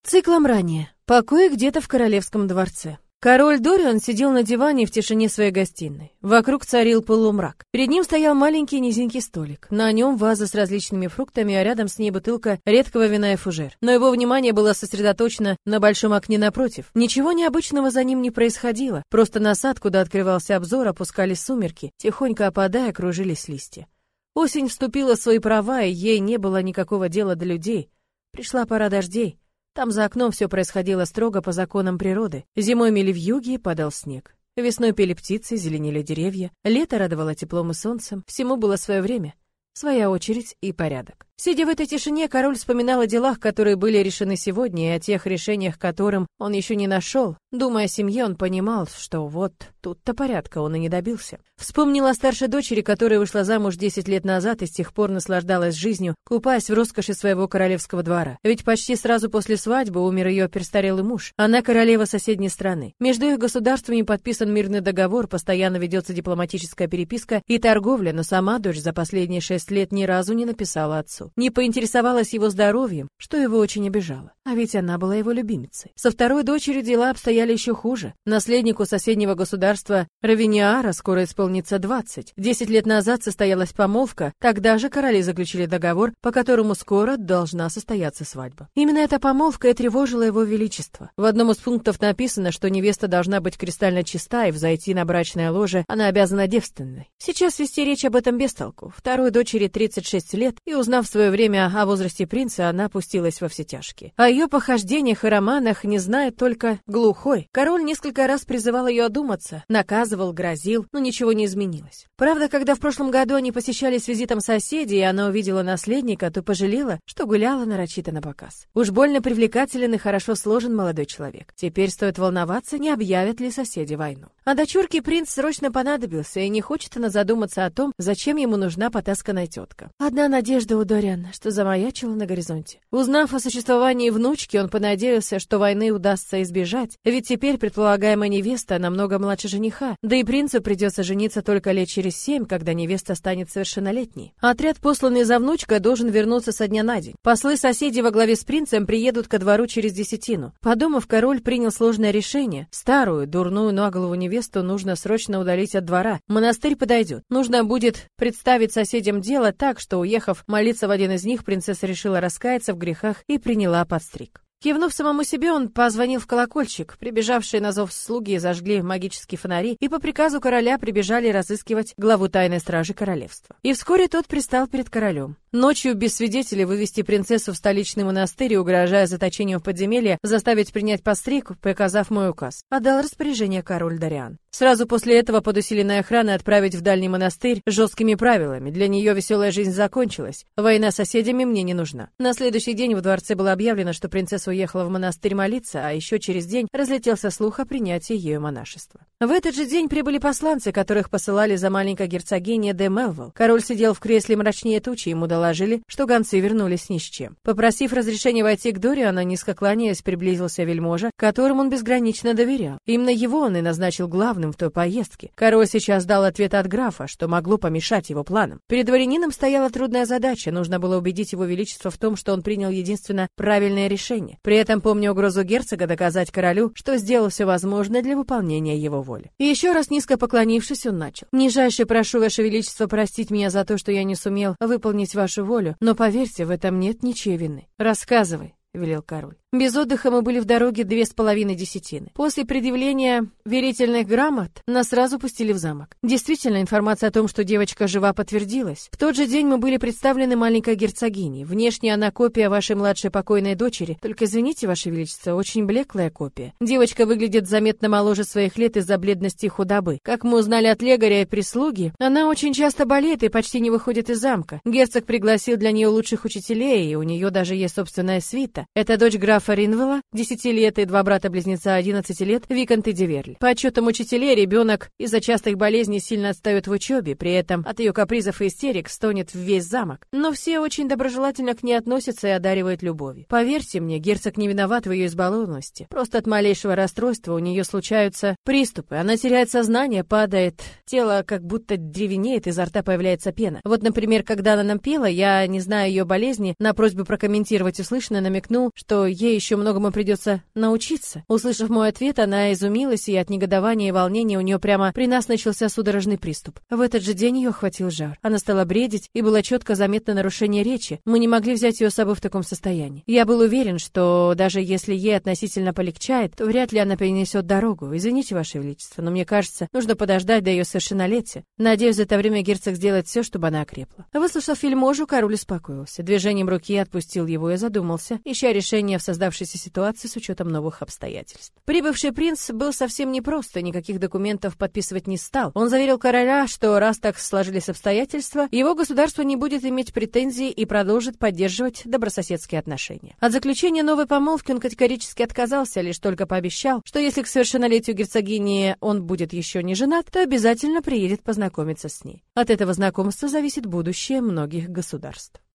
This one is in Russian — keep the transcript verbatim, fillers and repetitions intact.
Циклом ранее. Покой где-то в королевском дворце. Король Дориан сидел на диване в тишине своей гостиной. Вокруг царил полумрак. Перед ним стоял маленький низенький столик. На нем ваза с различными фруктами, а рядом с ней бутылка редкого вина и фужер. Но его внимание было сосредоточено на большом окне напротив. Ничего необычного за ним не происходило. Просто на сад, куда открывался обзор, опускались сумерки. Тихонько опадая, кружились листья. Осень вступила в свои права, и ей не было никакого дела до людей. Пришла пора дождей. Там за окном все происходило строго по законам природы. Зимой мели вьюги и падал снег. Весной пели птицы, зеленели деревья. Лето радовало теплом и солнцем. Всему было свое время, своя очередь и порядок. Сидя в этой тишине, король вспоминал о делах, которые были решены сегодня, и о тех решениях, которым он еще не нашел. Думая о семье, он понимал, что вот тут-то порядка он и не добился. Вспомнил о старшей дочери, которая вышла замуж десять лет назад и с тех пор наслаждалась жизнью, купаясь в роскоши своего королевского двора. Ведь почти сразу после свадьбы умер ее престарелый муж. Она королева соседней страны. Между их государствами подписан мирный договор, постоянно ведется дипломатическая переписка и торговля, но сама дочь за последние шесть лет ни разу не написала отцу. Не поинтересовалась его здоровьем, что его очень обижало. А ведь она была его любимицей. Со второй дочерью дела обстояли еще хуже. Наследнику соседнего государства Равениара скоро исполнится двадцать. Десять лет назад состоялась помолвка, тогда же короли заключили договор, по которому скоро должна состояться свадьба. Именно эта помолвка и тревожила его величество. В одном из пунктов написано, что невеста должна быть кристально чиста, и взойти на брачное ложе она обязана девственной. Сейчас вести речь об этом без толку. Второй дочери тридцать шесть лет, и узнав в свое время о возрасте принца, она пустилась во все тяжкие. О ее похождениях и романах не знает только глухой. Король несколько раз призывал ее одуматься, наказывал, грозил, но ничего не изменилось. Правда, когда в прошлом году они посещали с визитом соседей, и она увидела наследника, то пожалела, что гуляла нарочито напоказ. Уж больно привлекателен и хорошо сложен молодой человек. Теперь стоит волноваться, не объявят ли соседи войну. А дочурке принц срочно понадобился, и не хочет она задуматься о том, зачем ему нужна потасканная тетка. Одна надежда у Дориана, что замаячила на горизонте. Узнав о существовании внучки, он понадеялся, что войны удастся избежать, ведь теперь предполагаемая невеста намного младше жениха, да и принцу придется жениться только лет через семь, когда невеста станет совершеннолетней. Отряд, посланный за внучкой, должен вернуться со дня на день. Послы соседей во главе с принцем приедут ко двору через десятину. Подумав, король принял сложное решение. Старую, дурную на голову невесту нужно срочно удалить от двора. Монастырь подойдет. Нужно будет представить соседям дело так, что, уехав молиться в один из них, принцесса решила раскаяться в грехах и приняла подстриг. Кивнув самому себе, он позвонил в колокольчик. Прибежавшие на зов слуги зажгли магические фонари и по приказу короля прибежали разыскивать главу тайной стражи королевства. И вскоре тот предстал перед королем. Ночью без свидетелей вывести принцессу в столичный монастырь и, угрожая заточением в подземелье, заставить принять постриг, приказав мой указ. Отдал распоряжение король Дориан. Сразу после этого под усиленной охраной отправить в дальний монастырь с жесткими правилами. Для нее веселая жизнь закончилась. Война с соседями мне не нужна. На следующий день в дворце было объявлено, что принцесса уехала в монастырь молиться, а еще через день разлетелся слух о принятии ею монашества. В этот же день прибыли посланцы, которых посылали за маленькой герцогиней де Мелвилл. Король сидел в кресле мрачнее тучи, ему доложили, что гонцы вернулись ни с чем. Попросив разрешения войти к Дориану, низко кланяясь, приблизился вельможа, которому он безгранично доверял. Именно его он и назначил главным в той поездке. Король сейчас дал ответ от графа, что могло помешать его планам. Перед дворянином стояла трудная задача, нужно было убедить его величество в том, что он принял единственно правильное решение. При этом, помня угрозу герцога, доказать королю, что сделал все возможное для выполнения его воли. И еще раз низко поклонившись, он начал. «Нижайше прошу, ваше величество, простить меня за то, что я не сумел выполнить вашу волю, но поверьте, в этом нет ничьей вины. Рассказывай», — велел король. Без отдыха мы были в дороге две с половиной десятины. После предъявления верительных грамот нас сразу пустили в замок. Действительно, информация о том, что девочка жива, подтвердилась. В тот же день мы были представлены маленькой герцогиней. Внешне она копия вашей младшей покойной дочери. Только извините, ваше величество, очень блеклая копия. Девочка выглядит заметно моложе своих лет из-за бледности и худобы. Как мы узнали от лекаря и прислуги, она очень часто болеет и почти не выходит из замка. Герцог пригласил для нее лучших учителей, и у нее даже есть собственная свита. Это дочь графа Ринвелла, десяти лет, и два брата-близнеца одиннадцати лет, Виконт и Диверль. По отчетам учителей, ребенок из-за частых болезней сильно отстает в учебе, при этом от ее капризов и истерик стонет в весь замок. Но все очень доброжелательно к ней относятся и одаривают любовью. Поверьте мне, герцог не виноват в ее избалованности. Просто от малейшего расстройства у нее случаются приступы. Она теряет сознание, падает, тело как будто древенеет, изо рта появляется пена. Вот, например, когда она нам пела, я, не зная ее болезни, на просьбу прокомментировать услышанное намекнул, что ей ей еще многому придется научиться. Услышав мой ответ, она изумилась, и от негодования и волнения у нее прямо при нас начался судорожный приступ. В этот же день ее охватил жар. Она стала бредить, и было четко заметно нарушение речи. Мы не могли взять ее с собой в таком состоянии. Я был уверен, что даже если ей относительно полегчает, то вряд ли она перенесет дорогу. Извините, Ваше Величество, но мне кажется, нужно подождать до ее совершеннолетия. Надеюсь, за это время герцог сделает все, чтобы она окрепла. Выслушав вельможу, король успокоился. Движением руки отпустил его и задумался, ища решение в создавшейся ситуации с учетом новых обстоятельств. Прибывший принц был совсем непрост, и никаких документов подписывать не стал. Он заверил короля, что раз так сложились обстоятельства, его государство не будет иметь претензий и продолжит поддерживать добрососедские отношения. От заключения новой помолвки он категорически отказался, лишь только пообещал, что если к совершеннолетию герцогини он будет еще не женат, то обязательно приедет познакомиться с ней. От этого знакомства зависит будущее многих государств.